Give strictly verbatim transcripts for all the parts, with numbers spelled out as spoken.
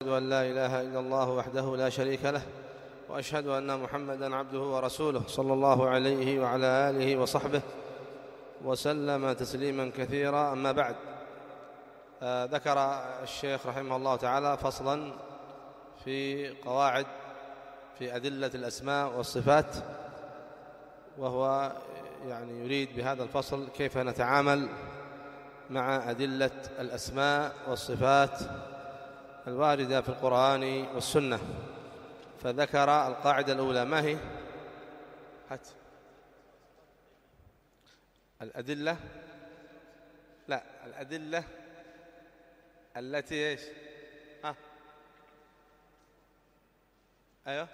وأشهد أن لا إله إلا الله وحده لا شريك له، وأشهد أن محمدًا عبده ورسوله صلى الله عليه وعلى آله وصحبه وسلم تسليمًا كثيرا. أما بعد، آه ذكر الشيخ رحمه الله تعالى فصلاً في قواعد في أدلة الأسماء والصفات، وهو يعني يريد بهذا الفصل كيف نتعامل مع أدلة الأسماء والصفات الواردة في القرآن والسنة. فذكر القاعدة الأولى، ما هي؟ هات الأدلة، لا الأدلة التي إيش؟ ها أيوه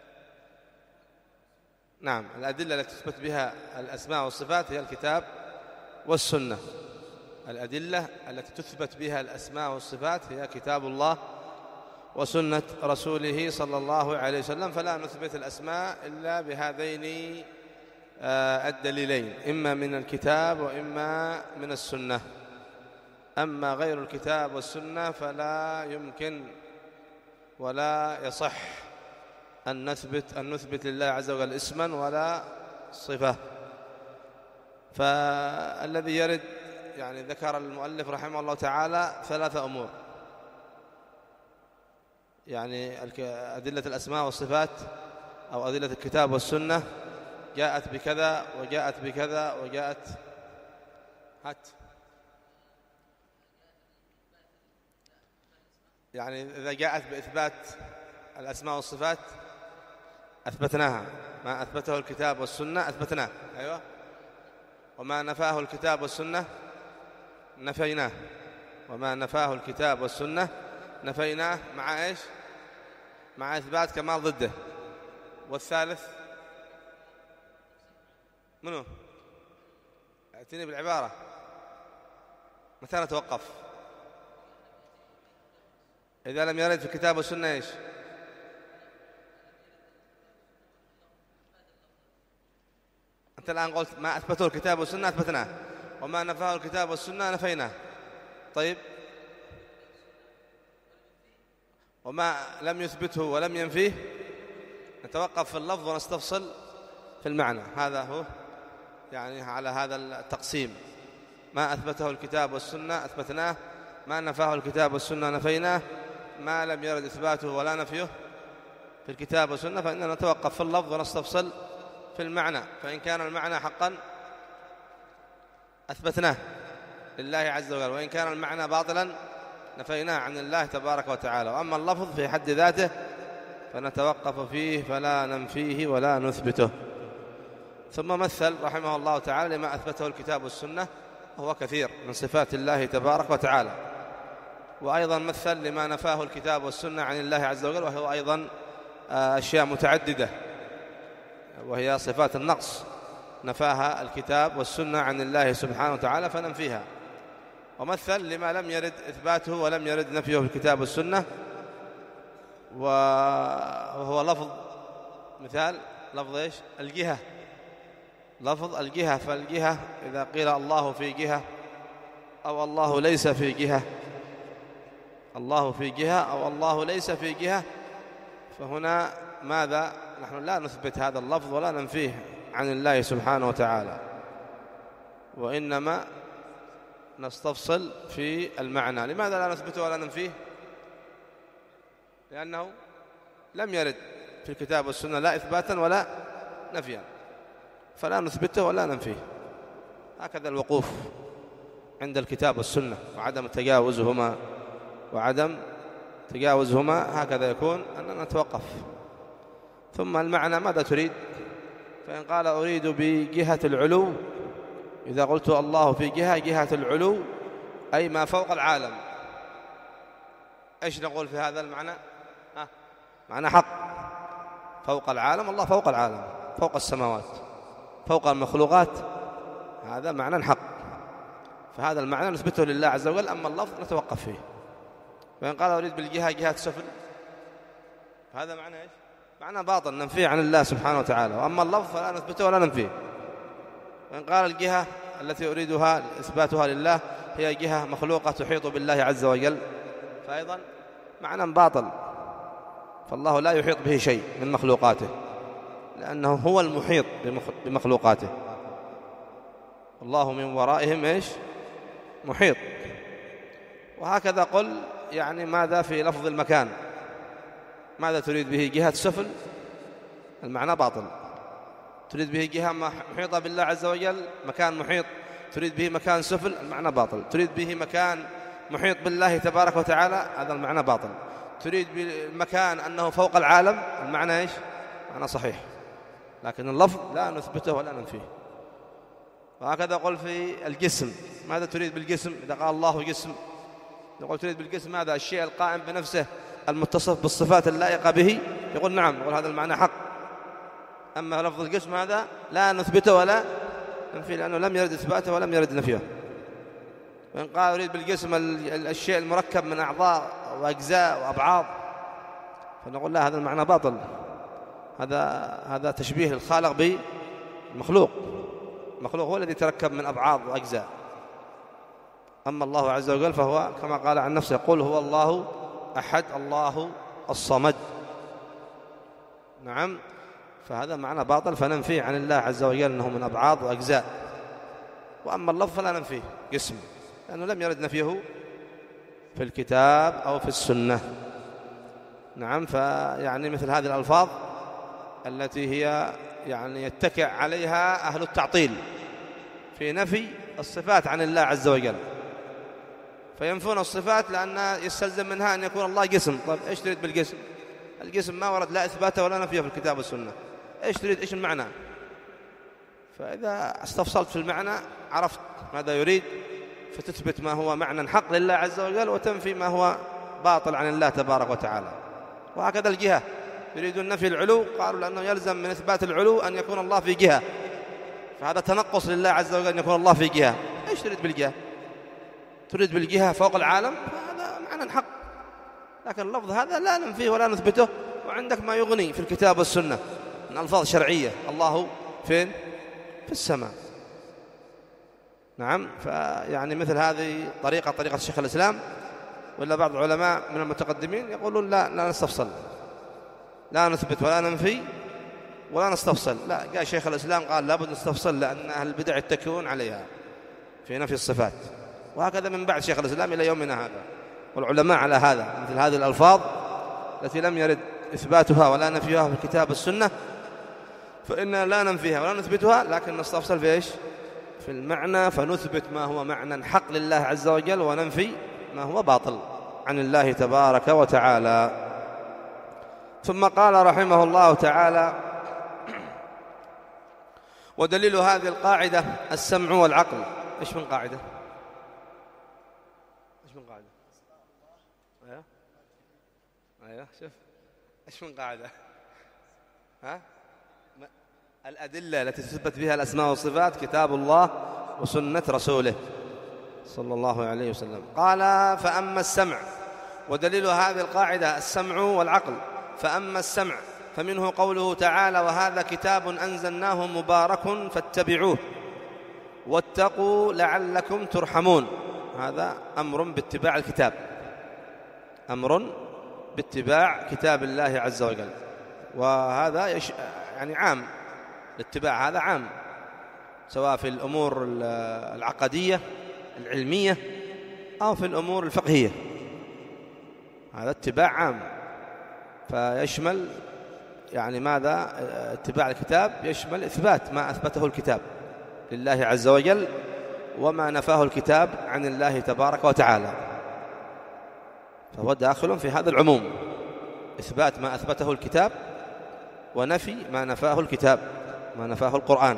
نعم، الأدلة التي تثبت بها الأسماء والصفات هي الكتاب والسنة. الأدلة التي تثبت بها الأسماء والصفات هي كتاب الله وسنة رسوله صلى الله عليه وسلم. فلا نثبت الأسماء إلا بهذين الدليلين، إما من الكتاب وإما من السنة. أما غير الكتاب والسنة فلا يمكن ولا يصح أن نثبت أن نثبت لله عز وجل اسما ولا صفة. فالذي يرد، يعني ذكر المؤلف رحمه الله تعالى ثلاثة أمور، يعني أدلة الأسماء والصفات أو أدلة الكتاب والسنة جاءت بكذا وجاءت بكذا وجاءت هات يعني إذا جاءت بإثبات الأسماء والصفات أثبتناها، ما أثبته الكتاب والسنة أثبتناه، أيوة، وما نفاه الكتاب والسنة نفيناه، وما نفاه الكتاب والسنة نفيناه، مع إيش؟ مع إثبات كمال ضده. والثالث منو؟ أعطيني بالعبارة، متى نتوقف؟ إذا لم يرد في الكتاب والسنة إيش؟ أنت الآن قلت ما أثبته الكتاب والسنة أثبتناه، وما نفاه الكتاب والسنة نفيناه. طيب، وما لم يثبته ولم ينفيه نتوقف في اللفظ ونستفصل في المعنى. هذا هو يعني على هذا التقسيم، ما أثبته الكتاب والسنة أثبتناه، ما نفاه الكتاب والسنة نفيناه، ما لم يرد إثباته ولا نفيه في الكتاب والسنة فإننا نتوقف في اللفظ ونستفصل في المعنى. فإن كان المعنى حقا أثبتناه لله عز وجل، وإن كان المعنى باطلا نفيناه عن الله تبارك وتعالى. وأما اللفظ في حد ذاته فنتوقف فيه فلا ننفيه ولا نثبته. ثم مثل رحمه الله تعالى لما أثبته الكتاب والسنة، وهو كثير من صفات الله تبارك وتعالى، وأيضا مثل لما نفاه الكتاب والسنة عن الله عز وجل، وهو أيضا أشياء متعددة، وهي صفات النقص نفاها الكتاب والسنة عن الله سبحانه وتعالى فننفيها. ومثل لما لم يرد إثباته ولم يرد نفيه في الكتاب والسنة، وهو لفظ، مثال لفظ إيش؟ الجهة، لفظ الجهة. فالجهة إذا قيل الله في جهة أو الله ليس في جهة، الله في جهة أو الله ليس في جهة، فهنا ماذا؟ نحن لا نثبت هذا اللفظ ولا ننفيه عن الله سبحانه وتعالى، وإنما نستفصل في المعنى. لماذا لا نثبته ولا ننفيه؟ لأنه لم يرد في الكتاب والسنة لا إثباتا ولا نفيا، فلا نثبته ولا ننفيه. هكذا الوقوف عند الكتاب والسنة وعدم تجاوزهما وعدم تجاوزهما هكذا يكون أننا نتوقف. ثم المعنى ماذا تريد؟ فإن قال أريد بجهة العلو، إذا قلت الله في جهة، جهة العلو أي ما فوق العالم، إيش نقول في هذا المعنى؟ آه. معنى حق، فوق العالم، الله فوق العالم، فوق السماوات، فوق المخلوقات، هذا معنى حق، فهذا المعنى نثبته لله عز وجل. أما اللفظ نتوقف فيه. وإن قال أريد بالجهة جهة سفل، هذا معنى إيش؟ معنى باطل ننفيه عن الله سبحانه وتعالى. وأما اللفظ فلا نثبته ولا ننفيه. وإن قال الجهة التي أريدها إثباتها لله هي جهة مخلوقة تحيط بالله عز وجل، فأيضا معنى باطل فالله لا يحيط به شيء من مخلوقاته، لأنه هو المحيط بمخلوقاته. الله من ورائهم إيش؟ محيط. وهكذا قل يعني ماذا في لفظ المكان؟ ماذا تريد به؟ جهة سفل؟ المعنى باطل. تريد به جهة محيطة بالله عز وجل، مكان محيط، تريد به مكان سفل، المعنى باطل. تريد به مكان محيط بالله تبارك وتعالى، هذا المعنى باطل. تريد بالمكان أنه فوق العالم، المعنى إيش؟ معنى صحيح، لكن اللفظ لا نثبته ولا ننفيه. وهكذا قل في الجسم، ماذا تريد بالجسم؟ إذا قال الله جسم يقول تريد بالجسم هذا الشيء القائم بنفسه المتصف بالصفات اللائقة به، يقول نعم، يقول هذا المعنى حق. أما لفظ الجسم هذا لا نثبته ولا ننفيه، لأنه لم يرد إثباته ولم يرد نفيه. وإن قال يريد بالجسم الشيء المركب من أعضاء وأجزاء وأبعاض، فنقول لا، هذا المعنى باطل، هذا هذا تشبيه الخالق بالمخلوق. المخلوق هو الذي تركب من أبعاض وأجزاء، أما الله عز وجل فهو كما قال عن نفسه: قل هو الله أحد الله الصمد. نعم، فهذا معنى باطل، فننفيه عن الله عز وجل أنه من أبعاض وأجزاء. وأما اللفظ فلا ننفيه جسم، لأنه لم يرد نفيه في الكتاب أو في السنة. نعم، فيعني مثل هذه الألفاظ التي هي يعني يتكئ عليها أهل التعطيل في نفي الصفات عن الله عز وجل، فينفون الصفات لأن يستلزم منها أن يكون الله جسم. طيب إيش تريد بالجسم؟ الجسم ما ورد لا إثباته ولا نفيه في الكتاب والسنة، إيش تريد؟ إيش المعنى؟ فإذا استفصلت في المعنى عرفت ماذا يريد، فتثبت ما هو معنى حق لله عز وجل، وتنفي ما هو باطل عن الله تبارك وتعالى. وهكذا الجهة، يريدون نفي العلو، قالوا لأنه يلزم من إثبات العلو أن يكون الله في جهة، فهذا تنقص لله عز وجل أن يكون الله في جهة. إيش تريد بالجهة؟ تريد بالجهة فوق العالم، فهذا معنى حق، لكن اللفظ هذا لا ننفيه ولا نثبته. وعندك ما يغني في الكتاب والسنة من ألفاظ شرعية، الله فين؟ في السماء. نعم، فيعني مثل هذه طريقة طريقة الشيخ الإسلام، ولا بعض العلماء من المتقدمين يقولون لا لا نستفصل، لا نثبت ولا ننفي ولا نستفصل. لا، قال شيخ الإسلام قال لابد نستفصل، لأن أهل البدع يتكئون عليها في نفي الصفات. وهكذا من بعد شيخ الإسلام إلى يومنا هذا، والعلماء على هذا، مثل هذه الألفاظ التي لم يرد إثباتها ولا نفيها في الكتاب والسنة، فإننا لا ننفيها ولا نثبتها، لكن نستفصل في إيش؟ في المعنى، فنثبت ما هو معنى حق لله عز وجل، وننفي ما هو باطل عن الله تبارك وتعالى. ثم قال رحمه الله تعالى: ودليل هذه القاعدة السمع والعقل. إيش من قاعدة؟ إيش من قاعدة؟ أيوه أيوه، شوف إيش من قاعدة؟ ها؟ الأدلة التي تثبت بها الأسماء والصفات كتاب الله وسنة رسوله صلى الله عليه وسلم. قال: فأما السمع، ودليل هذه القاعدة السمع والعقل. فأما السمع فمنه قوله تعالى: وهذا كتاب أنزلناه مبارك فاتبعوه واتقوا لعلكم ترحمون. هذا أمر باتباع الكتاب، أمر باتباع كتاب الله عز وجل، وهذا يش... يعني عام، الاتباع هذا عام، سواء في الأمور العقدية العلمية أو في الأمور الفقهية، هذا اتباع عام، فيشمل يعني ماذا؟ اتباع الكتاب يشمل إثبات ما أثبته الكتاب لله عز وجل، وما نفاه الكتاب عن الله تبارك وتعالى، فهو داخل في هذا العموم، إثبات ما أثبته الكتاب ونفي ما نفاه الكتاب، ما نفاه القرآن.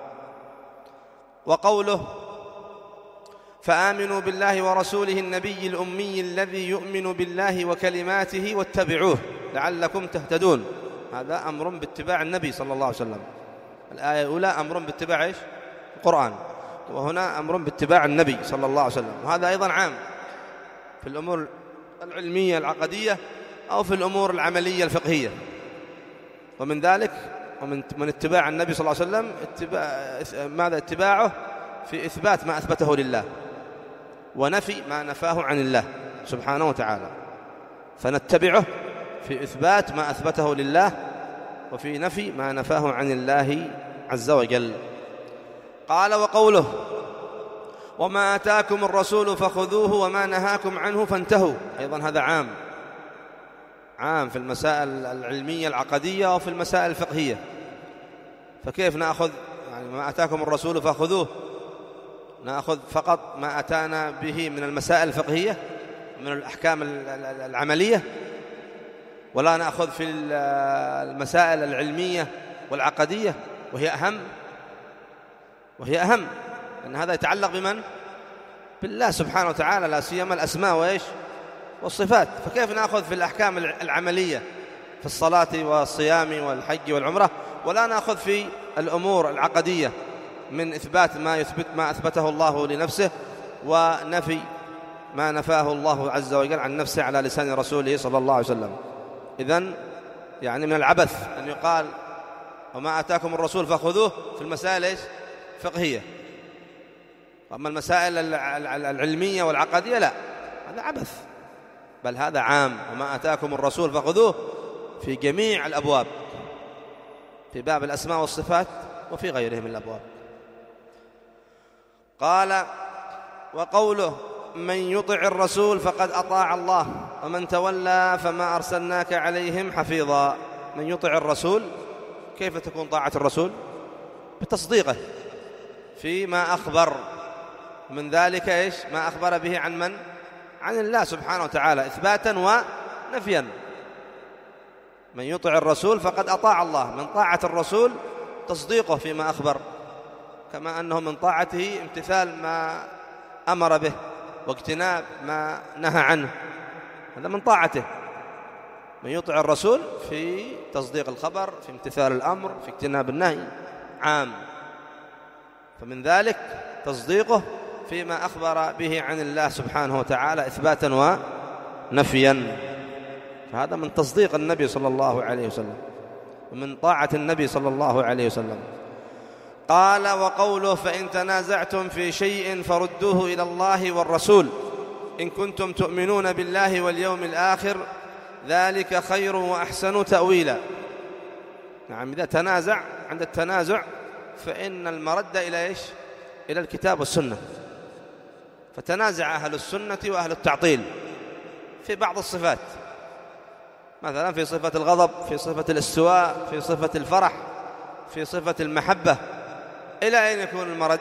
وقوله: فآمنوا بالله ورسوله النبي الأمي الذي يؤمن بالله وكلماته واتبعوه لعلكم تهتدون. هذا أمر باتباع النبي صلى الله عليه وسلم. الآية الأولى أمر باتباع إيش؟ القرآن، وهنا أمر باتباع النبي صلى الله عليه وسلم. وهذا أيضا عام في الأمور العلمية العقدية أو في الأمور العملية الفقهية. ومن ذلك ومن من اتباع النبي صلى الله عليه وسلم اتباع ماذا؟ اتباعه في إثبات ما أثبته لله ونفي ما نفاه عن الله سبحانه وتعالى، فنتبعه في إثبات ما أثبته لله وفي نفي ما نفاه عن الله عز وجل. قال وقوله وما آتاكم الرسول فخذوه وما نهاكم عنه فانتهوا، أيضا هذا عام عام في المسائل العلمية العقدية وفي المسائل الفقهية. فكيف نأخذ يعني ما آتاكم الرسول فخذوه، نأخذ فقط ما أتانا به من المسائل الفقهية من الأحكام العملية، ولا نأخذ في المسائل العلمية والعقدية وهي أهم وهي أهم لأن هذا يتعلق بمن؟ بالله سبحانه وتعالى، لا سيما الأسماء وإيش والصفات. فكيف نأخذ في الأحكام العملية في الصلاة والصيام والحج والعمرة ولا نأخذ في الأمور العقدية من إثبات ما يثبت ما أثبته الله لنفسه ونفي ما نفاه الله عز وجل عن نفسه على لسان رسوله صلى الله عليه وسلم. إذن يعني من العبث أن يقال وما آتاكم الرسول فخذوه في المسائل إيش فقهية، وأما المسائل العلمية والعقدية لا، هذا عبث، بل هذا عام. وما آتاكم الرسول فخذوه في جميع الأبواب، في باب الأسماء والصفات وفي غيره من الأبواب. قال وقوله من يطع الرسول فقد أطاع الله ومن تولى فما أرسلناك عليهم حفيظا. من يطع الرسول كيف تكون طاعة الرسول؟ بتصديقه فيما أخبر، من ذلك إيش ما أخبر به عن من؟ عن الله سبحانه وتعالى إثباتا ونفيا. من يطع الرسول فقد أطاع الله، من طاعة الرسول تصديقه فيما أخبر، كما أنه من طاعته امتثال ما أمر به واجتناب ما نهى عنه، هذا من طاعته. من يطع الرسول في تصديق الخبر، في امتثال الأمر، في اجتناب النهي، عام. فمن ذلك تصديقه فيما أخبر به عن الله سبحانه وتعالى إثباتا ونفيا، فهذا من تصديق النبي صلى الله عليه وسلم ومن طاعة النبي صلى الله عليه وسلم. قال وقوله فإن تنازعتم في شيء فردوه إلى الله والرسول إن كنتم تؤمنون بالله واليوم الآخر ذلك خير وأحسن تأويلا. نعم، إذا تنازع عند التنازع فإن المرد إلى إيش؟ إلى الكتاب والسنة. فتنازع أهل السنة وأهل التعطيل في بعض الصفات، مثلا في صفة الغضب، في صفة الاستواء، في صفة الفرح، في صفة المحبة. إلى أين يكون المرد؟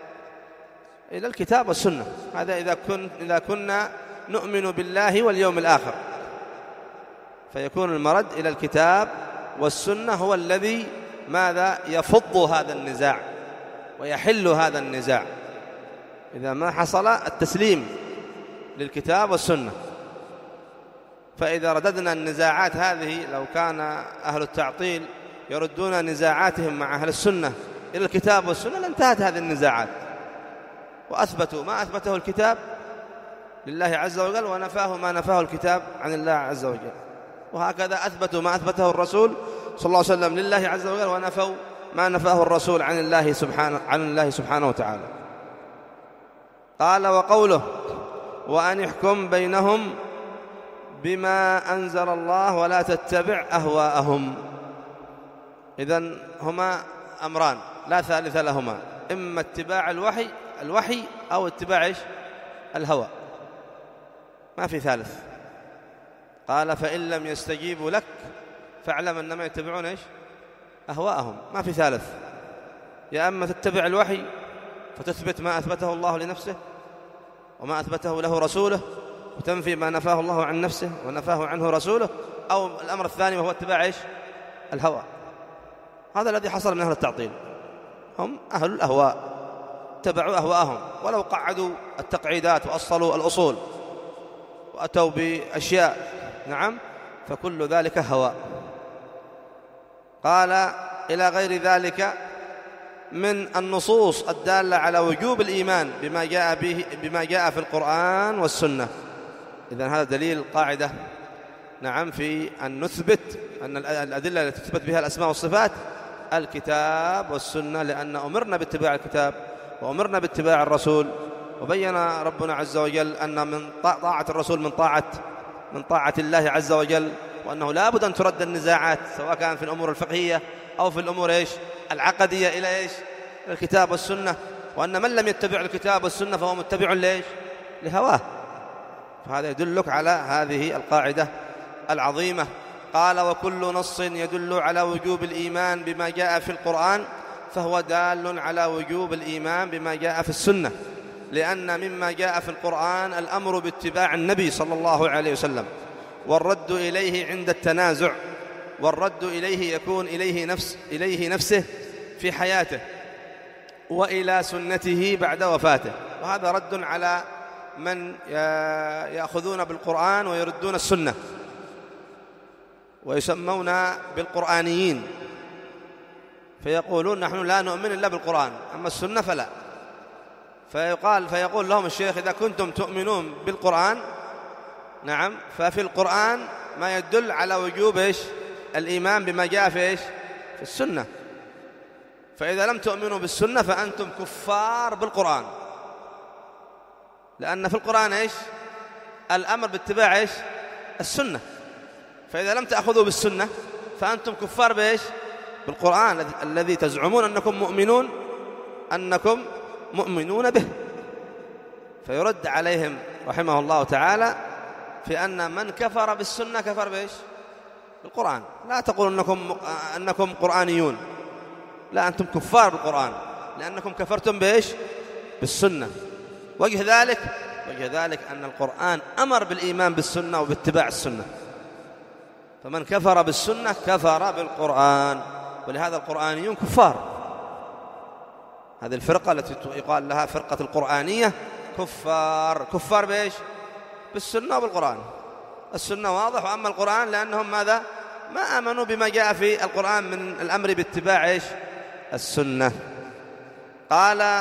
إلى الكتاب والسنة. هذا إذا, كن إذا كنا نؤمن بالله واليوم الآخر، فيكون المرد إلى الكتاب والسنة هو الذي ماذا يفض هذا النزاع ويحل هذا النزاع. إذا ما حصل التسليم للكتاب والسنة. فإذا رددنا النزاعات هذه، لو كان أهل التعطيل يردون نزاعاتهم مع أهل السنة إلى الكتاب والسنة لانتهت هذه النزاعات، وأثبتوا ما أثبته الكتاب لله عز وجل ونفاه ما نفاه الكتاب عن الله عز وجل، وهكذا أثبتوا ما أثبته الرسول صلى الله عليه وسلم لله عز وجل ونفوا ما نفاه الرسول عن الله سبحانه عن الله سبحانه وتعالى. قال وقوله وأن يحكم بينهم بما أنزل الله ولا تتبع أهواءهم. إذن هما أمران لا ثالث لهما، إما اتباع الوحي الوحي أو اتباع إيش؟ الهوى، ما في ثالث. قال فإن لم يستجيبوا لك فاعلم أنما يتبعون إيش؟ أهواءهم، ما في ثالث. يا أما تتبع الوحي فتثبت ما أثبته الله لنفسه وما أثبته له رسوله وتنفي ما نفاه الله عن نفسه ونفاه عنه رسوله، أو الأمر الثاني وهو اتباع إيش؟ الهوى. هذا الذي حصل من أهل التعطيل، هم أهل الأهواء، اتبعوا أهواءهم ولو قعدوا التقعيدات وأصلوا الأصول وأتوا بأشياء، نعم، فكل ذلك هواء. قال إلى غير ذلك من النصوص الدالة على وجوب الإيمان بما جاء به بما جاء في القرآن والسنة. إذن هذا دليل قاعدة، نعم، في أن نثبت أن الأدلة التي تثبت بها الأسماء والصفات الكتاب والسنة، لأن أمرنا باتباع الكتاب وأمرنا باتباع الرسول. وبين ربنا عز وجل أن من طاعة الرسول من طاعة من طاعة الله عز وجل، وأنه لا بد أن ترد النزاعات سواء كان في الأمور الفقهية أو في الأمور إيش العقدية إلى إيش الكتاب والسنة، وأن من لم يتبع الكتاب والسنة فهو متبع لإيش لهواه. فهذا يدلك على هذه القاعدة العظيمة. قال: وكل نص يدل على وجوب الإيمان بما جاء في القرآن فهو دال على وجوب الإيمان بما جاء في السنة، لأن مما جاء في القرآن الأمر باتباع النبي صلى الله عليه وسلم، والرد إليه عند التنازع، والرد إليه يكون إليه, نفس إليه نفسه في حياته، وإلى سنته بعد وفاته. وهذا رد على من يأخذون بالقرآن ويردون السنة ويسمون بالقرآنيين، فيقولون نحن لا نؤمن إلا بالقرآن، أما السنة فلا. فيقال فيقول لهم الشيخ: إذا كنتم تؤمنون بالقرآن نعم ففي القرآن ما يدل على وجوب إيش الإيمان بما جاء في إيش في السنة، فإذا لم تؤمنوا بالسنة فأنتم كفار بالقرآن، لأن في القرآن إيش الأمر باتباع إيش السنة، فإذا لم تأخذوا بالسنة فأنتم كفار بإيش بالقرآن الذي تزعمون أنكم مؤمنون أنكم مؤمنون به. فيرد عليهم رحمه الله تعالى في أن من كفر بالسنة كفر بإيش بالقرآن. لا تقولوا أنكم, أنكم قرآنيون، لا، أنتم كفار بالقرآن لأنكم كفرتم بإيش بالسنة. وجه ذلك وجه ذلك أن القرآن أمر بالإيمان بالسنة وباتباع السنة، فمن كفر بالسنة كفر بالقرآن، ولهذا القرآنيون كفار. هذه الفرقة التي يقال لها فرقة القرآنية كفار. كفار بإيش بالسنة وبالقرآن. السنة واضح، وأما القرآن لأنهم ماذا ما آمنوا بما جاء في القرآن من الأمر باتباع إيش السنة. قال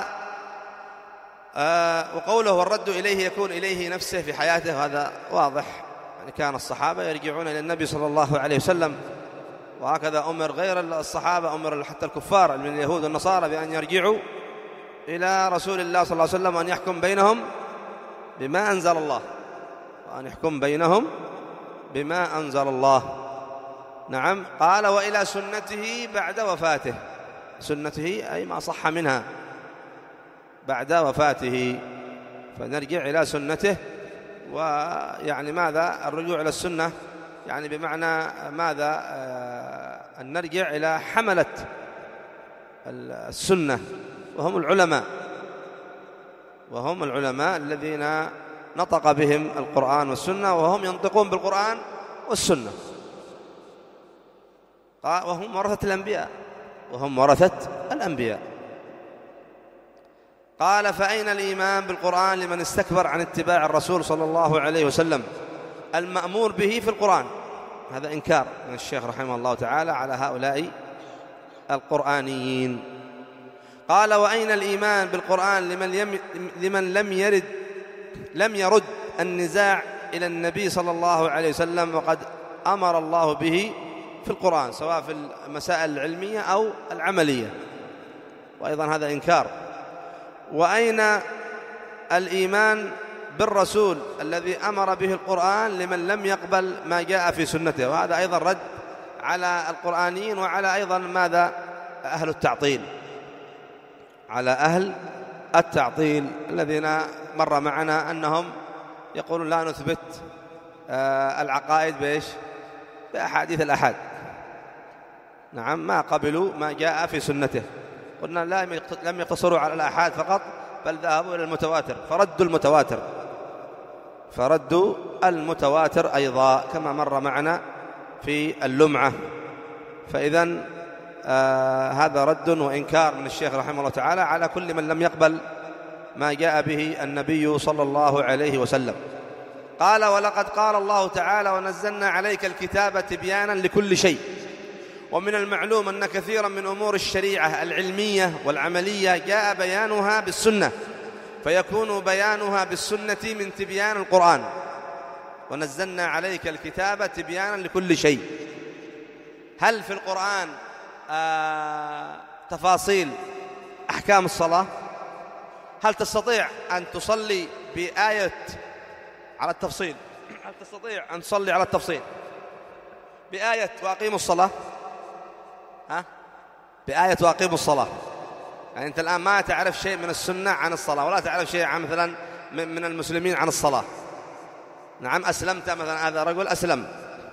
آه وقوله: والرد إليه يكون إليه نفسه في حياته، هذا واضح. يعني كان الصحابة يرجعون إلى النبي صلى الله عليه وسلم، وهكذا أمر غير الصحابة، أمر حتى الكفار من اليهود والنصارى بأن يرجعوا إلى رسول الله صلى الله عليه وسلم وأن يحكم بينهم بما أنزل الله، وأن يحكم بينهم بما أنزل الله. نعم. قال: وإلى سنته بعد وفاته. سنته أي ما صح منها بعد وفاته، فنرجع إلى سنته. ويعني ماذا الرجوع إلى السنة؟ يعني بمعنى ماذا آه أن نرجع إلى حملة السنة، وهم العلماء وهم العلماء الذين نطق بهم القرآن والسنة، وهم ينطقون بالقرآن والسنة، وهم ورثة الأنبياء وهم ورثة الأنبياء. قال: فأين الإيمان بالقرآن لمن استكبر عن اتباع الرسول صلى الله عليه وسلم المأمور به في القرآن؟ هذا إنكار من الشيخ رحمه الله تعالى على هؤلاء القرآنيين. قال: وأين الإيمان بالقرآن لمن, يم لمن لم يرد لم يرد النزاع إلى النبي صلى الله عليه وسلم وقد أمر الله به في القرآن، سواء في المسائل العلمية أو العملية، وأيضا هذا إنكار. وأين الإيمان بالرسول الذي أمر به القرآن لمن لم يقبل ما جاء في سنته؟ وهذا أيضا رد على القرآنيين وعلى أيضا ماذا أهل التعطيل، على أهل التعطيل الذين مر معنا أنهم يقولون لا نثبت العقائد بإيش بأحاديث الأحاد. نعم، ما قبلوا ما جاء في سنته. قلنا لا لم يقتصروا على الأحاد فقط، بل ذهبوا إلى المتواتر فردوا المتواتر فردوا المتواتر أيضا كما مر معنا في اللمعة. فإذن آه هذا رد وإنكار من الشيخ رحمه الله تعالى على كل من لم يقبل ما جاء به النبي صلى الله عليه وسلم. قال: ولقد قال الله تعالى: ونزلنا عليك الكتاب تبيانا لكل شيء. ومن المعلوم أن كثيرا من أمور الشريعة العلمية والعملية جاء بيانها بالسنة، فيكون بيانها بالسنة من تبيان القرآن. ونزلنا عليك الكتاب تبيانا لكل شيء. هل في القرآن آه تفاصيل أحكام الصلاة؟ هل تستطيع أن تصلي بآية على التفصيل؟ هل تستطيع أن تصلي على التفصيل بآية وأقيموا الصلاة، ها؟ بآية وأقيموا الصلاة. يعني أنت الآن ما تعرف شيء من السنة عن الصلاة، ولا تعرف شيء عن مثلا من المسلمين عن الصلاة. نعم، أسلمت مثلا، هذا رجل أسلم،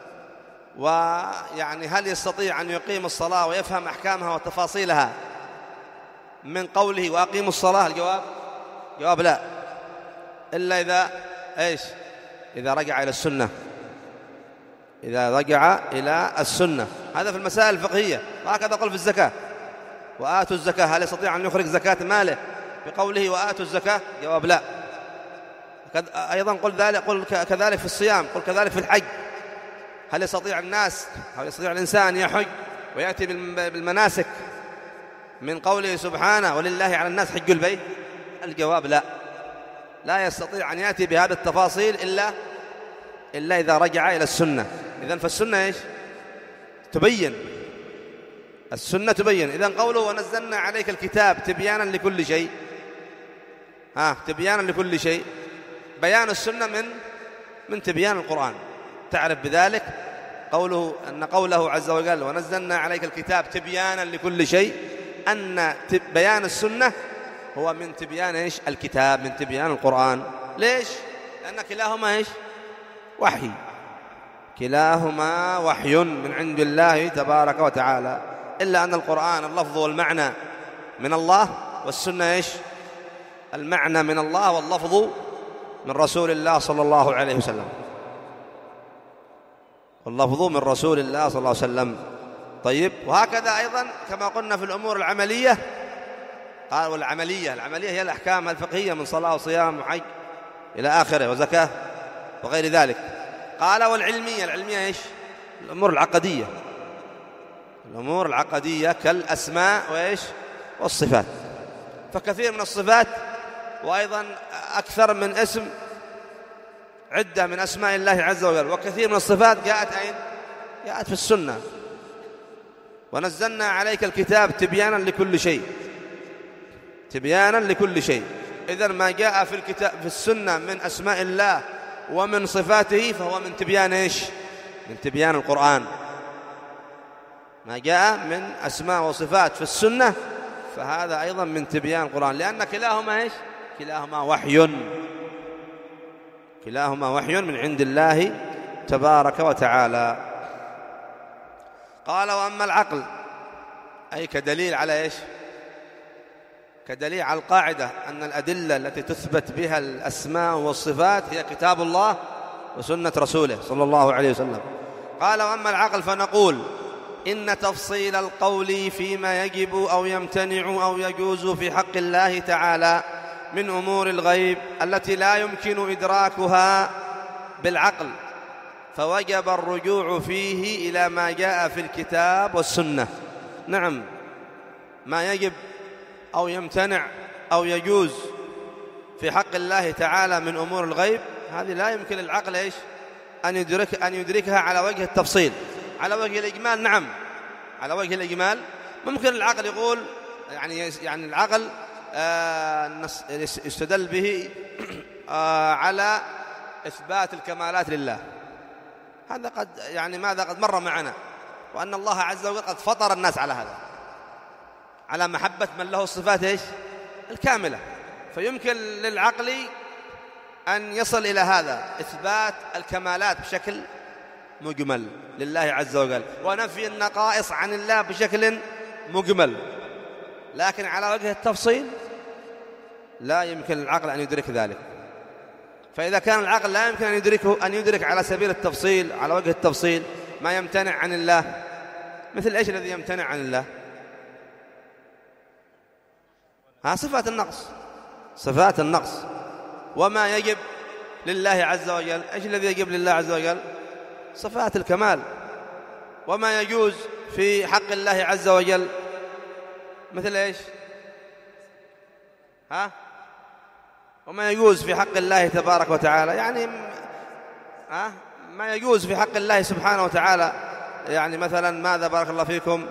ويعني هل يستطيع أن يقيم الصلاة ويفهم أحكامها وتفاصيلها من قوله وأقيموا الصلاة؟ الجواب جواب لا، إلا إذا إيش؟ إذا رجع إلى السنة، إذا رجع إلى السنة. هذا في المسائل الفقهية. وهكذا قل في الزكاة، وآتوا الزكاة، هل يستطيع أن يخرج زكاة ماله بقوله وآتوا الزكاة؟ جواب لا. أيضا قل ذلك، قل كذلك في الصيام، قل كذلك في الحج. هل يستطيع الناس، هل يستطيع الإنسان يحج ويأتي بالمناسك من قوله سبحانه ولله على الناس حج البيت؟ الجواب لا، لا يستطيع أن يأتي بهذه التفاصيل إلا إلا إذا رجع إلى السنة. إذن فالسنة إيش؟ تبين، السنة تبين. إذن قوله ونزلنا عليك الكتاب تبيانا لكل شيء، ها، تبيانا لكل شيء، بيان السنة من من تبيان القرآن. تعرف بذلك قوله أن قوله عز وجل ونزلنا عليك الكتاب تبيانا لكل شيء، أن بيان السنة هو من تبيان إيش؟ الكتاب، من تبيان القرآن. ليش؟ لأن كلاهما إيش؟ وحي، كلاهما وحي من عند الله تبارك وتعالى، إلا أن القرآن اللفظ والمعنى من الله، والسنة إيش؟ المعنى من الله واللفظ من رسول الله صلى الله عليه وسلم، واللفظ من رسول الله صلى الله عليه وسلم. طيب، وهكذا أيضا كما قلنا في الأمور العملية، قال والعملية، العملية هي الأحكام الفقهية من صلاة وصيام وحج إلى آخره وزكاة وغير ذلك. قال والعلمية، العلمية إيش؟ الأمور العقدية، الأمور العقدية كالأسماء وإيش؟ والصفات. فكثير من الصفات، وأيضا أكثر من اسم، عدة من أسماء الله عز وجل، وكثير من الصفات جاءت أين؟ جاءت في السنة. ونزلنا عليك الكتاب تبيانا لكل شيء، تبيانا لكل شيء. إذن ما جاء في الكتاب في السنة من أسماء الله ومن صفاته فهو من تبيان إيش؟ من تبيان القرآن. ما جاء من أسماء وصفات في السنة فهذا أيضا من تبيان القرآن، لأن كلاهما إيش؟ كلاهما وحي، كلاهما وحي من عند الله تبارك وتعالى. قال وأما العقل، أي كدليل على إيش؟ كدليل على القاعدة أن الأدلة التي تثبت بها الأسماء والصفات هي كتاب الله وسنة رسوله صلى الله عليه وسلم. قال وأما العقل فنقول إن تفصيل القول فيما يجب أو يمتنع أو يجوز في حق الله تعالى من أمور الغيب التي لا يمكن إدراكها بالعقل، فوجب الرجوع فيه إلى ما جاء في الكتاب والسنة. نعم، ما يجب أو يمتنع أو يجوز في حق الله تعالى من أمور الغيب هذه لا يمكن العقل إيش؟ أن يدرك أن يدركها على وجه التفصيل. على وجه الإجمال نعم، على وجه الإجمال ممكن العقل يقول يعني يعني العقل آه يستدل به آه على إثبات الكمالات لله. هذا قد يعني ماذا قد مر معنا، وأن الله عز وجل قد فطر الناس على هذا، على محبة من له الصفات إيش؟ الكاملة. فيمكن للعقل أن يصل إلى هذا إثبات الكمالات بشكل مجمل لله عز وجل، ونفي النقائص عن الله بشكل مجمل، لكن على وجه التفصيل لا يمكن العقل أن يدرك ذلك. فإذا كان العقل لا يمكن أن يدركه أن يدرك على سبيل التفصيل، على وجه التفصيل ما يمتنع عن الله، مثل إيش الذي يمتنع عن الله؟ ها، صفات النقص، صفات النقص. وما يجب لله عز وجل، إيش الذي يجب لله عز وجل؟ صفات الكمال. وما يجوز في حق الله عز وجل مثل إيش؟ ها؟ وما يجوز في حق الله تبارك وتعالى يعني ها؟ ما يجوز في حق الله سبحانه وتعالى، يعني مثلا ماذا بارك الله فيكم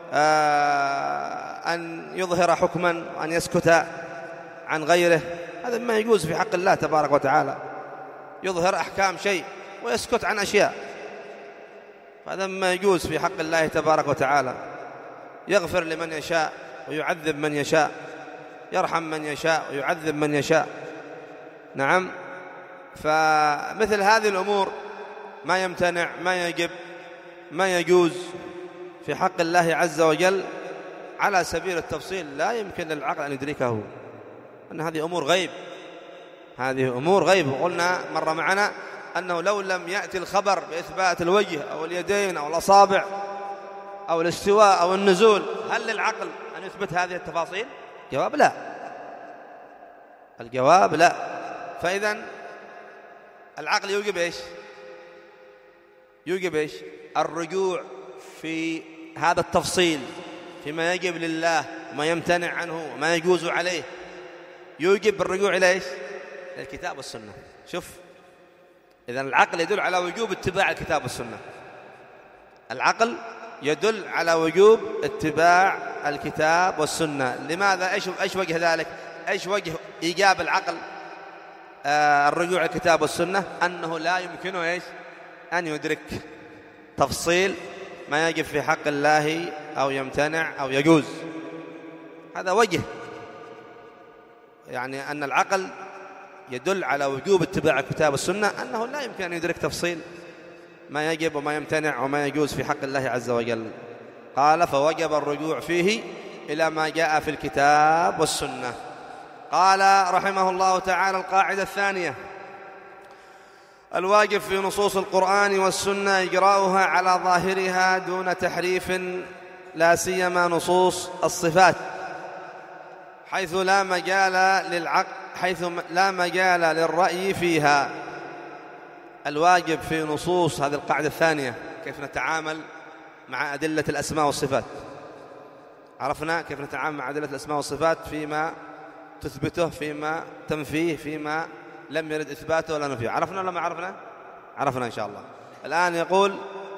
آه أن يظهر حكما وأن يسكت عن غيره، هذا ما يجوز في حق الله تبارك وتعالى. يظهر أحكام شيء ويسكت عن أشياء، هذا ما يجوز في حق الله تبارك وتعالى. يغفر لمن يشاء ويعذب من يشاء، يرحم من يشاء ويعذب من يشاء. نعم. فمثل هذه الأمور ما يمتنع، ما يجب، ما يجوز في حق الله عز وجل على سبيل التفصيل لا يمكن للعقل أن يدركه، أن هذه أمور غيب، هذه أمور غيب. وقلنا مرة معنا أنه لو لم يأتي الخبر بإثبات الوجه أو اليدين أو الأصابع أو الاستواء أو النزول، هل للعقل أن يثبت هذه التفاصيل؟ الجواب لا، الجواب لا. فإذن العقل يوجب إيش؟ يوجب إيش؟ الرجوع في هذا التفصيل فيما يجب لله وما يمتنع عنه وما يجوز عليه، يوجب الرجوع إلى إيش؟ الكتاب والسنة. شوف، إذن العقل يدل على وجوب اتباع الكتاب والسنة. العقل يدل على وجوب اتباع الكتاب والسنة. لماذا؟ إيش إيش وجه ذلك؟ إيش وجه إيجاب العقل آه الرجوع إلى الكتاب والسنة؟ أنه لا يمكنه إيش؟ أن يدرك تفصيل ما يجب في حق الله أو يمتنع أو يجوز. هذا وجه، يعني أن العقل يدل على وجوب اتباع الكتاب والسنة، أنه لا يمكن أن يدرك تفصيل ما يجب وما يمتنع وما يجوز في حق الله عز وجل. قال فوجب الرجوع فيه إلى ما جاء في الكتاب والسنة. قال رحمه الله تعالى القاعدة الثانية: الواجب في نصوص القرآن والسنة إجراؤها على ظاهرها دون تحريف، لا سيما نصوص الصفات، حيث لا مجال للعقل حيث لا مجال للرأي فيها. الواجب في نصوص هذه القاعدة الثانية كيف نتعامل مع أدلة الأسماء والصفات. عرفنا كيف نتعامل مع أدلة الأسماء والصفات فيما تثبته، فيما تنفيه، فيما لم يرد إثباته ولا نفيه. عرفنا ولا ما عرفنا؟ عرفنا إن شاء الله. الآن يقول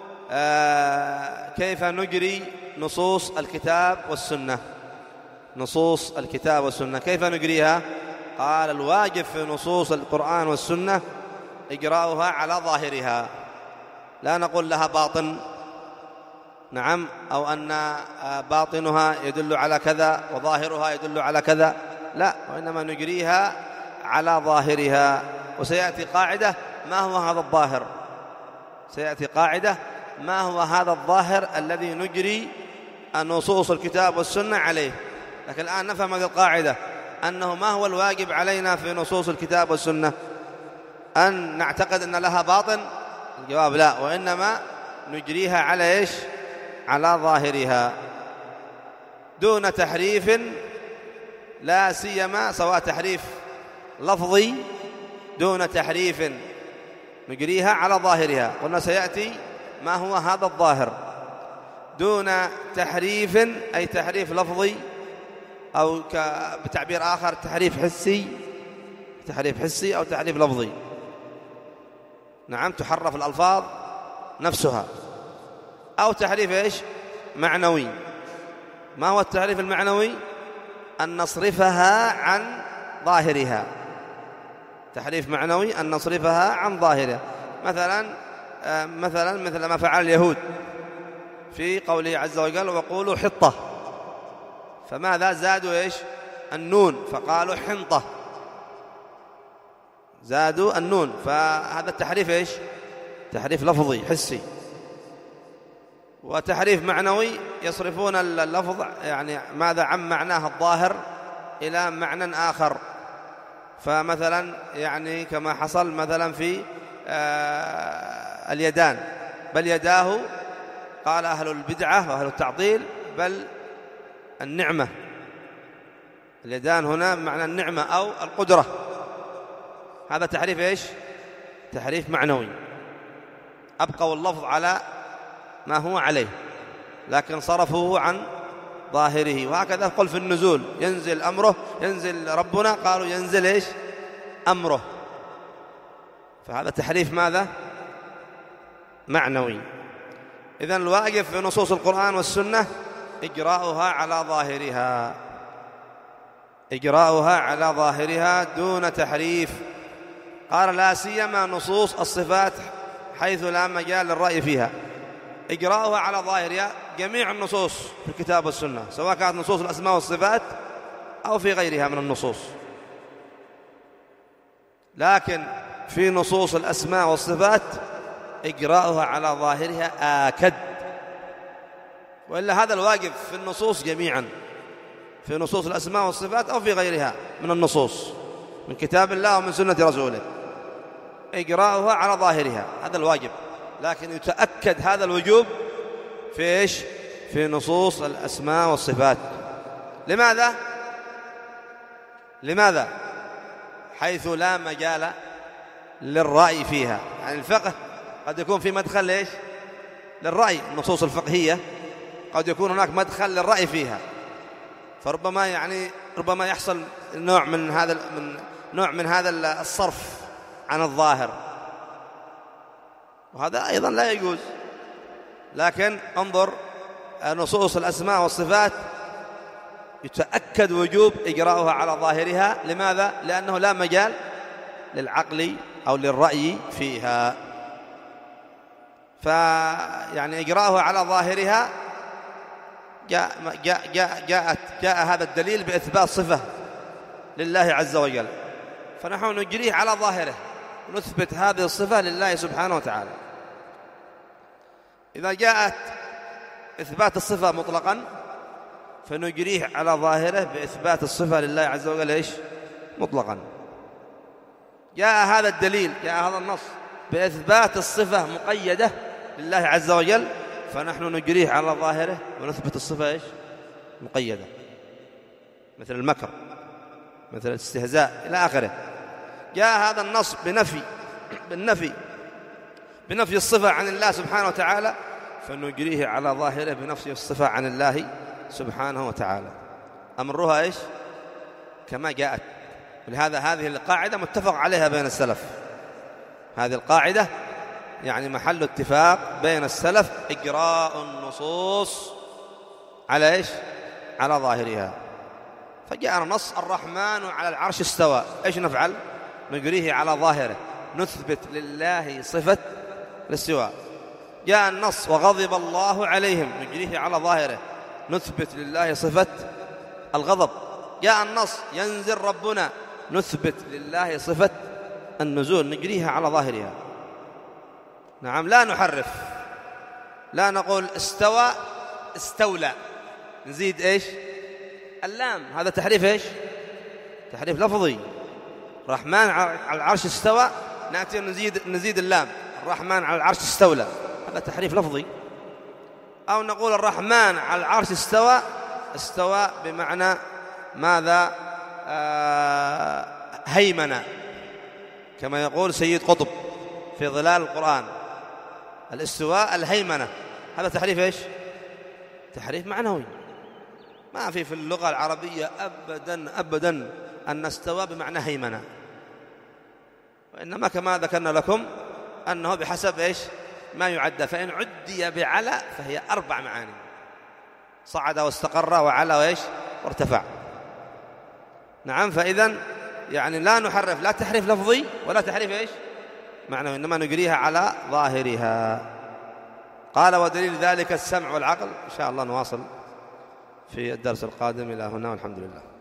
آه كيف نجري نصوص الكتاب والسنة. نصوص الكتاب والسنة كيف نجريها؟ قال الواجب في نصوص القرآن والسنة إجراؤها على ظاهرها، لا نقول لها باطن، نعم، أو أن باطنها يدل على كذا وظاهرها يدل على كذا، لا، وإنما نجريها على ظاهرها. وسيأتي قاعدة ما هو هذا الظاهر، سيأتي قاعدة ما هو هذا الظاهر الذي نجري نصوص الكتاب والسنة عليه. لكن الآن نفهم هذه القاعدة، أنه ما هو الواجب علينا في نصوص الكتاب والسنة؟ أن نعتقد أن لها باطن؟ الجواب لا، وإنما نجريها على إيش؟ على ظاهرها دون تحريف، لا سيما سواء تحريف لفظي دون تحريف، نجريها على ظاهرها. قلنا سيأتي ما هو هذا الظاهر دون تحريف، أي تحريف لفظي، أو بتعبير آخر تحريف حسي، تحريف حسي أو تحريف لفظي. نعم، تحرف الألفاظ نفسها، أو تحريف إيش؟ معنوي. ما هو التحريف المعنوي؟ أن نصرفها عن ظاهرها. تحريف معنوي أن نصرفها عن ظاهرها. مثلا مثلا مثل ما فعل اليهود في قوله عز وجل وقولوا حطة، فماذا زادوا إيش؟ النون، فقالوا حنطة، زادوا النون. فهذا التحريف إيش؟ تحريف لفظي حسي. وتحريف معنوي يصرفون اللفظ، يعني ماذا، عن معناه الظاهر إلى معنى آخر. فمثلا يعني كما حصل مثلا في آه اليدان، بل يداه، قال أهل البدعة وأهل التعطيل بل النعمة. اليدان هنا معنى النعمة أو القدرة. هذا تحريف إيش؟ تحريف معنوي، أبقوا اللفظ على ما هو عليه لكن صرفوه عن ظاهره. وهكذا قل في النزول ينزل أمره، ينزل ربنا، قالوا ينزل إيش؟ أمره. فهذا تحريف ماذا؟ معنوي. إذن الواجب في نصوص القرآن والسنة إجراؤها على ظاهرها، إجراؤها على ظاهرها دون تحريف. قال لا سيما نصوص الصفات حيث لا مجال للرأي فيها. إجراؤها على ظاهرها. جميع النصوص في الكتاب والسنة سواء كانت نصوص الأسماء والصفات أو في غيرها من النصوص، لكن في نصوص الأسماء والصفات إجراؤها على ظاهرها آكد، وإلا هذا الواجب في النصوص جميعا، في نصوص الأسماء والصفات أو في غيرها من النصوص من كتاب الله ومن سنة رسوله، إجراؤها على ظاهرها هذا الواجب، لكن يتأكد هذا الوجوب في إيش؟ في نصوص الأسماء والصفات. لماذا؟ لماذا؟ حيث لا مجال للرأي فيها. يعني الفقه قد يكون في مدخل ليش؟ للرأي، النصوص الفقهية قد يكون هناك مدخل للرأي فيها، فربما يعني ربما يحصل نوع من هذا من نوع من هذا الصرف عن الظاهر، وهذا أيضا لا يجوز. لكن انظر نصوص الأسماء والصفات يتأكد وجوب إجراؤها على ظاهرها. لماذا؟ لأنه لا مجال للعقل أو للرأي فيها، فيعني إجراؤها على ظاهرها جاء جاء جاء جاءت جاء هذا الدليل بإثبات صفة لله عز وجل، فنحن نجريه على ظاهره ونثبت هذه الصفة لله سبحانه وتعالى. إذا جاءت إثبات الصفة مطلقا فنجريه على ظاهره بإثبات الصفة لله عز وجل إيش؟ مطلقا. جاء هذا الدليل، جاء هذا النص بإثبات الصفة مقيدة لله عز وجل، فنحن نجريه على ظاهره ونثبت الصفة إيش؟ مقيدة، مثل المكر، مثل الاستهزاء إلى آخره. جاء هذا النص بنفي بالنفي بنفي الصفة عن الله سبحانه وتعالى، فنجريه على ظاهره بنفي الصفة عن الله سبحانه وتعالى. أمرها إيش؟ كما جاءت. ولهذا هذه القاعدة متفق عليها بين السلف، هذه القاعدة يعني محل اتفاق بين السلف، إجراء النصوص على إيش؟ على ظاهرها. فجاء النص الرحمن على العرش استوى، إيش نفعل؟ نجريه على ظاهره، نثبت لله صفة الاستواء. جاء النص وغضب الله عليهم، نجريه على ظاهره، نثبت لله صفة الغضب. جاء النص ينزل ربنا، نثبت لله صفة النزول، نجريها على ظاهرها. نعم، لا نحرف، لا نقول استوى استولى نزيد إيش؟ اللام، هذا تحريف إيش؟ تحريف لفظي. الرحمن على العرش استوى، نأتي نزيد نزيد اللام، الرحمن على العرش استولى، هذا تحريف لفظي. أو نقول الرحمن على العرش استوى، استوى بمعنى ماذا؟ آه هيمنة، كما يقول سيد قطب في ظلال القرآن، الاستواء الهيمنة، هذا تحريف إيش؟ تحريف معنوي. ما في في اللغة العربية أبدا أبدا أن استوى بمعنى هيمنة، وإنما كما ذكرنا لكم أنه بحسب إيش؟ ما يعد، فإن عدي بعلى فهي أربع معاني: صعد واستقر وعلى وإيش؟ وارتفع. نعم، فإذن يعني لا نحرف، لا تحريف لفظي ولا تحريف إيش؟ معنوي، إنما نجريها على ظاهرها. قال ودليل ذلك السمع والعقل. إن شاء الله نواصل في الدرس القادم. إلى هنا والحمد لله.